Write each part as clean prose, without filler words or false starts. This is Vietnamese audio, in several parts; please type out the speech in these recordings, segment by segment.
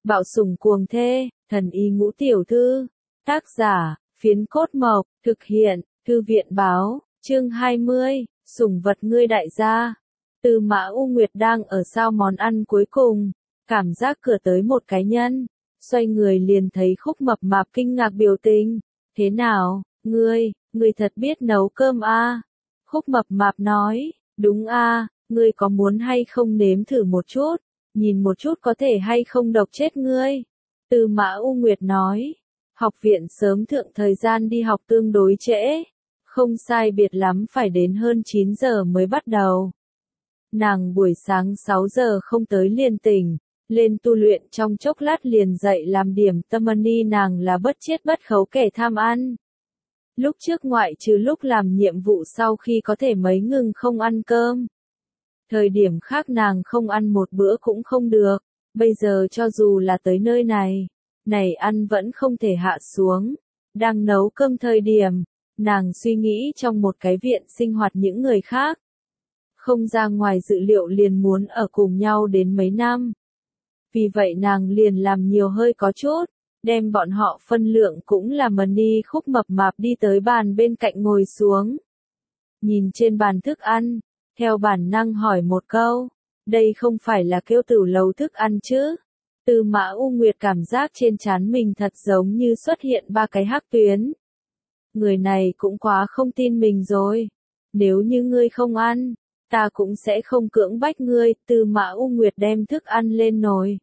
Bạo sủng cuồng thê, thần y ngũ tiểu thư. Tác giả, Phiến Cốt Mộc, thực hiện, Thư viện báo, chương 20, sủng vật ngươi đại gia. Tư Mã U Nguyệt đang ở sau món ăn cuối cùng, cảm giác cửa tới một cái nhân, xoay người liền thấy Khúc Mập Mạp kinh ngạc biểu tình. Thế nào, ngươi thật biết nấu cơm a? Khúc Mập Mạp nói, đúng a, ngươi có muốn hay không nếm thử một chút, nhìn một chút có thể hay không độc chết ngươi. Tư Mã U Nguyệt nói, học viện sớm thượng thời gian đi học tương đối trễ, không sai biệt lắm phải đến hơn 9 giờ mới bắt đầu. Nàng buổi sáng 6 giờ không tới liền tỉnh, lên tu luyện trong chốc lát liền dậy làm điểm tâm ni, nàng là bất chiết bất khấu kẻ tham ăn. Lúc trước ngoại trừ lúc làm nhiệm vụ sau khi có thể mấy ngừng không ăn cơm. Thời điểm khác nàng không ăn một bữa cũng không được, bây giờ cho dù là tới nơi này ăn vẫn không thể hạ xuống. Đang nấu cơm thời điểm, nàng suy nghĩ trong một cái viện sinh hoạt những người khác. Không ra ngoài dự liệu liền muốn ở cùng nhau đến mấy năm. Vì vậy nàng liền làm nhiều hơi có chút, đem bọn họ phân lượng cũng là money. Khúc Mập Mạp đi tới bàn bên cạnh ngồi xuống. Nhìn trên bàn thức ăn, theo bản năng hỏi một câu, đây không phải là kêu tử lầu thức ăn chứ? Tư Mã U Nguyệt cảm giác trên trán mình thật giống như xuất hiện 3 cái hắc tuyến. Người này cũng quá không tin mình rồi. Nếu như ngươi không ăn, ta cũng sẽ không cưỡng bách ngươi. Tư Mã U Nguyệt đem thức ăn lên nồi.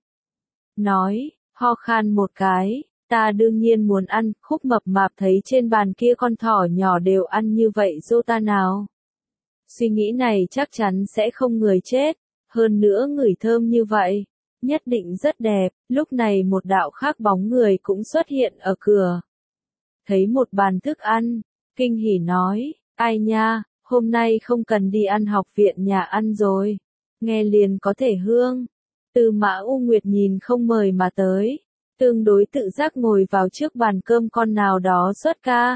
Nói, ho khan một cái, ta đương nhiên muốn ăn. Khúc Mập Mạp thấy trên bàn kia con thỏ nhỏ đều ăn như vậy dô ta nào. Suy nghĩ này chắc chắn sẽ không người chết, hơn nữa ngửi thơm như vậy, nhất định rất đẹp. Lúc này một đạo khác bóng người cũng xuất hiện ở cửa. Thấy một bàn thức ăn, kinh hỉ nói, ai nha, hôm nay không cần đi ăn học viện nhà ăn rồi, nghe liền có thể hương. Tư Mã U Nguyệt nhìn không mời mà tới, tương đối tự giác ngồi vào trước bàn cơm con nào đó xuất ca.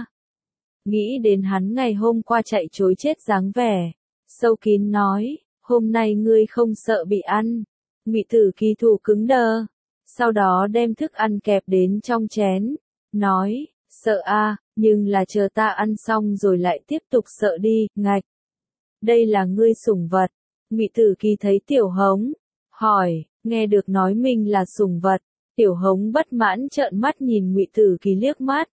Nghĩ đến hắn ngày hôm qua chạy chối chết dáng vẻ, sâu kín nói, hôm nay ngươi không sợ bị ăn. Ngụy Tử Kỳ thủ cứng đờ, sau đó đem thức ăn kẹp đến trong chén, nói, sợ a, nhưng là chờ ta ăn xong rồi lại tiếp tục sợ đi, ngạch. Đây là ngươi sủng vật. Ngụy Tử Kỳ thấy Tiểu Hống, hỏi, nghe được nói mình là sủng vật. Tiểu Hống bất mãn trợn mắt nhìn Ngụy Tử Kỳ liếc mắt.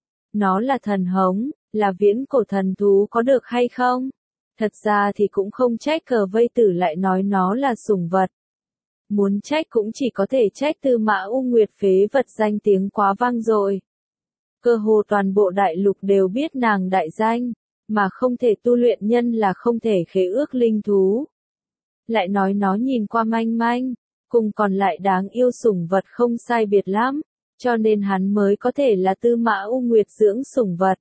Nó là thần hống, là viễn cổ thần thú có được hay không? Thật ra thì cũng không trách Cờ Vây Tử lại nói nó là sủng vật. Muốn trách cũng chỉ có thể trách Tư Mã U Nguyệt phế vật danh tiếng quá vang dội. Cơ hồ toàn bộ đại lục đều biết nàng đại danh, mà không thể tu luyện nhân là không thể khế ước linh thú. Lại nói nó nhìn qua manh manh, cùng còn lại đáng yêu sủng vật không sai biệt lắm, cho nên hắn mới có thể là Tư Mã U Nguyệt dưỡng sủng vật.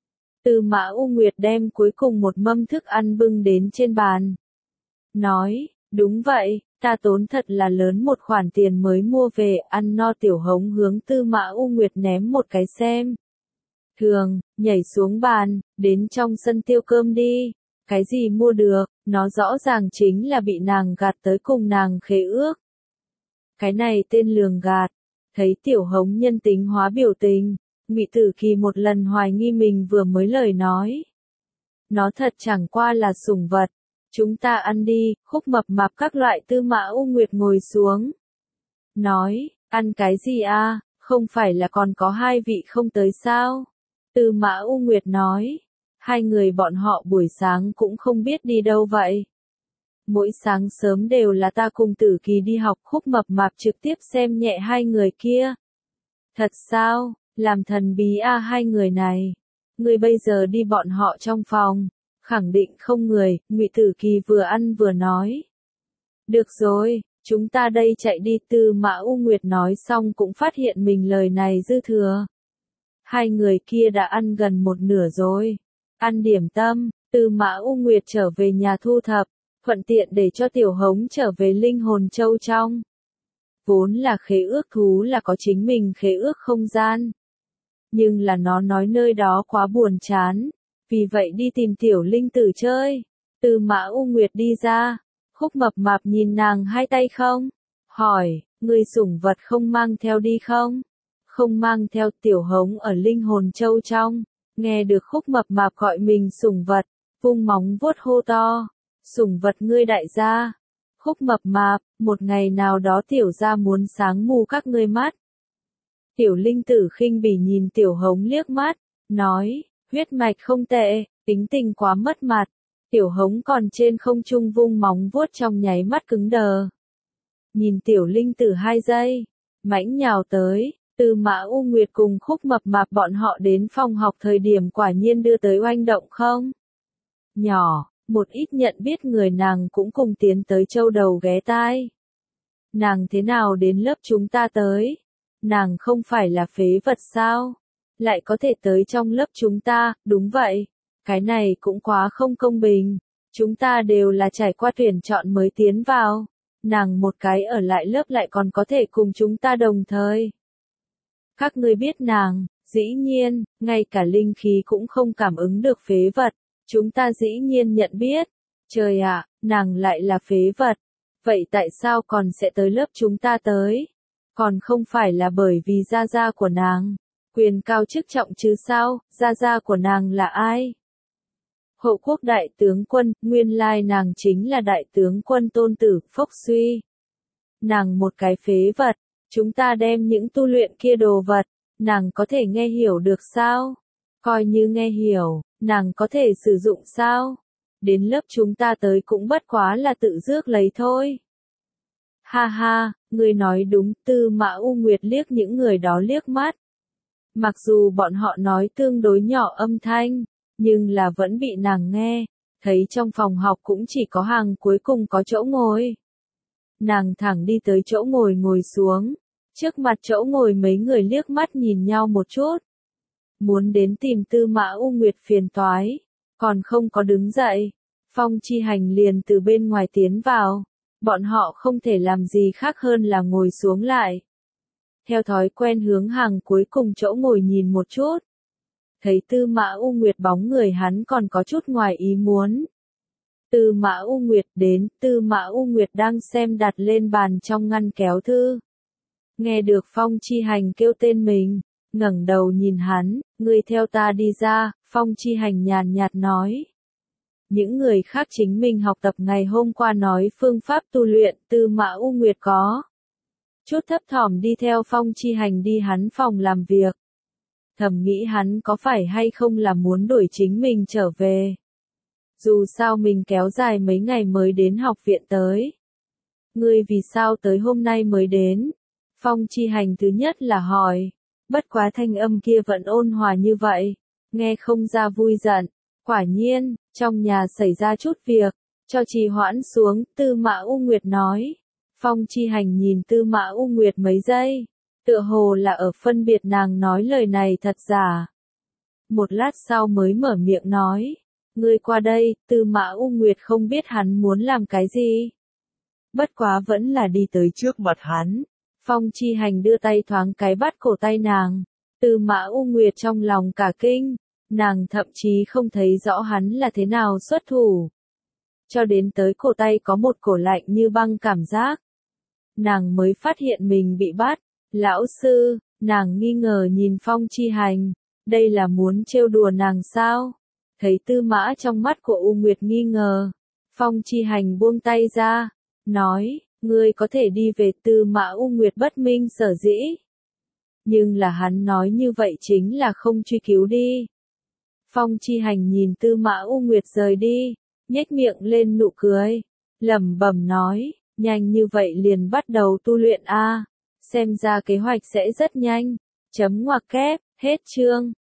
Tư Mã U Nguyệt đem cuối cùng một mâm thức ăn bưng đến trên bàn. Nói, đúng vậy, ta tốn thật là lớn một khoản tiền mới mua về. Ăn no Tiểu Hống hướng Tư Mã U Nguyệt ném một cái xem thường, nhảy xuống bàn, đến trong sân tiêu cơm đi. Cái gì mua được, nó rõ ràng chính là bị nàng gạt tới cùng nàng khế ước. Cái này tên lường gạt. Thấy Tiểu Hống nhân tính hóa biểu tình, Ngụy Tử Kỳ một lần hoài nghi mình vừa mới lời nói. Nó thật chẳng qua là sủng vật. Chúng ta ăn đi. Khúc Mập Mạp các loại. Tư Mã U Nguyệt ngồi xuống. Nói, ăn cái gì a? Không phải là còn có 2 vị không tới sao? Tư Mã U Nguyệt nói, 2 người bọn họ buổi sáng cũng không biết đi đâu vậy. Mỗi sáng sớm đều là ta cùng Tử Kỳ đi học. Khúc Mập Mạp trực tiếp xem nhẹ 2 người kia. Thật sao, làm thần bí a 2 người này. Người bây giờ đi bọn họ trong phòng, khẳng định không người. Ngụy Tử Kỳ vừa ăn vừa nói. Được rồi, chúng ta đây chạy đi. Tư Mã U Nguyệt nói xong cũng phát hiện mình lời này dư thừa. 2 người kia đã ăn gần một nửa rồi. Ăn điểm tâm, Tư Mã U Nguyệt trở về nhà thu thập, thuận tiện để cho Tiểu Hống trở về linh hồn châu trong. Vốn là khế ước thú là có chính mình khế ước không gian. Nhưng là nó nói nơi đó quá buồn chán, vì vậy đi tìm Tiểu Linh Tử chơi. Tư Mã U Nguyệt đi ra, Khúc Mập Mạp nhìn nàng 2 tay không, hỏi, Ngươi sủng vật không mang theo đi không? Không mang theo. Tiểu Hống ở linh hồn châu trong, nghe được Khúc Mập Mạp gọi mình sủng vật, vung móng vuốt hô to, sủng vật ngươi đại gia. Khúc Mập Mạp, một ngày nào đó tiểu gia muốn sáng mù các ngươi mắt. Tiểu Linh Tử khinh bỉ nhìn Tiểu Hống liếc mắt, nói, huyết mạch không tệ, tính tình quá mất mặt. Tiểu Hống còn trên không trung vung móng vuốt trong nháy mắt cứng đờ. Nhìn Tiểu Linh Tử 2 giây, mãnh nhào tới. Tư Mã U Nguyệt cùng Khúc Mập Mạp bọn họ đến phòng học thời điểm quả nhiên đưa tới oanh động không? Nhỏ, một ít nhận biết người nàng cũng cùng tiến tới châu đầu ghé tai. Nàng thế nào đến lớp chúng ta tới? Nàng không phải là phế vật sao? Lại có thể tới trong lớp chúng ta, đúng vậy. Cái này cũng quá không công bình. Chúng ta đều là trải qua tuyển chọn mới tiến vào. Nàng một cái ở lại lớp lại còn có thể cùng chúng ta đồng thời. Các ngươi biết nàng, dĩ nhiên, ngay cả linh khí cũng không cảm ứng được phế vật. Chúng ta dĩ nhiên nhận biết. Trời ạ, nàng lại là phế vật. Vậy tại sao còn sẽ tới lớp chúng ta tới? Còn không phải là bởi vì gia gia của nàng. Quyền cao chức trọng chứ sao, gia gia của nàng là ai? Hộ quốc đại tướng quân, nguyên lai nàng chính là đại tướng quân tôn tử, Phốc Suy. Nàng một cái phế vật, chúng ta đem những tu luyện kia đồ vật, nàng có thể nghe hiểu được sao? Coi như nghe hiểu, nàng có thể sử dụng sao? Đến lớp chúng ta tới cũng bất quá là tự rước lấy thôi. Ha ha, ngươi nói đúng. Tư Mã U Nguyệt liếc những người đó liếc mắt. Mặc dù bọn họ nói tương đối nhỏ âm thanh, nhưng là vẫn bị nàng nghe, thấy trong phòng học cũng chỉ có hàng cuối cùng có chỗ ngồi. Nàng thẳng đi tới chỗ ngồi xuống, trước mặt chỗ ngồi mấy người liếc mắt nhìn nhau một chút. Muốn đến tìm Tư Mã U Nguyệt phiền toái, còn không có đứng dậy, Phong Chi Hành liền từ bên ngoài tiến vào, bọn họ không thể làm gì khác hơn là ngồi xuống lại. Theo thói quen hướng hàng cuối cùng chỗ ngồi nhìn một chút. Thấy Tư Mã U Nguyệt bóng người hắn còn có chút ngoài ý muốn. Tư Mã U Nguyệt đến, Tư Mã U Nguyệt đang xem đặt lên bàn trong ngăn kéo thư. Nghe được Phong Chi Hành kêu tên mình, ngẩng đầu nhìn hắn, ngươi theo ta đi ra, Phong Chi Hành nhàn nhạt nói. Những người khác chính mình học tập ngày hôm qua nói phương pháp tu luyện, Tư Mã U Nguyệt có chút thấp thỏm đi theo Phong Chi Hành đi hắn phòng làm việc. Thầm nghĩ hắn có phải hay không là muốn đuổi chính mình trở về. Dù sao mình kéo dài mấy ngày mới đến học viện tới. Ngươi vì sao tới hôm nay mới đến? Phong Chi Hành thứ nhất là hỏi. Bất quá thanh âm kia vẫn ôn hòa như vậy. Nghe không ra vui giận. Quả nhiên, trong nhà xảy ra chút việc. Cho trì hoãn xuống, Tư Mã U Nguyệt nói. Phong Chi Hành nhìn Tư Mã U Nguyệt mấy giây. Tựa hồ là ở phân biệt nàng nói lời này thật giả. Một lát sau mới mở miệng nói. Ngươi qua đây. Tư Mã U Nguyệt không biết hắn muốn làm cái gì. Bất quá vẫn là đi tới trước mặt hắn. Phong Chi Hành đưa tay thoáng cái bắt cổ tay nàng. Tư Mã U Nguyệt trong lòng cả kinh. Nàng thậm chí không thấy rõ hắn là thế nào xuất thủ. Cho đến tới cổ tay có một cổ lạnh như băng cảm giác. Nàng mới phát hiện mình bị bắt. Lão sư, nàng nghi ngờ nhìn Phong Chi Hành. Đây là muốn trêu đùa nàng sao? Thấy Tư Mã trong mắt của U Nguyệt nghi ngờ. Phong Chi Hành buông tay ra. Nói, ngươi có thể đi về. Tư Mã U Nguyệt bất minh sở dĩ. Nhưng là hắn nói như vậy chính là không truy cứu đi. Phong Chi Hành nhìn Tư Mã U Nguyệt rời đi. Nhếch miệng lên nụ cười. Lẩm bẩm nói, nhanh như vậy liền bắt đầu tu luyện a. Xem ra kế hoạch sẽ rất nhanh. Chấm ngoặc kép, hết chương.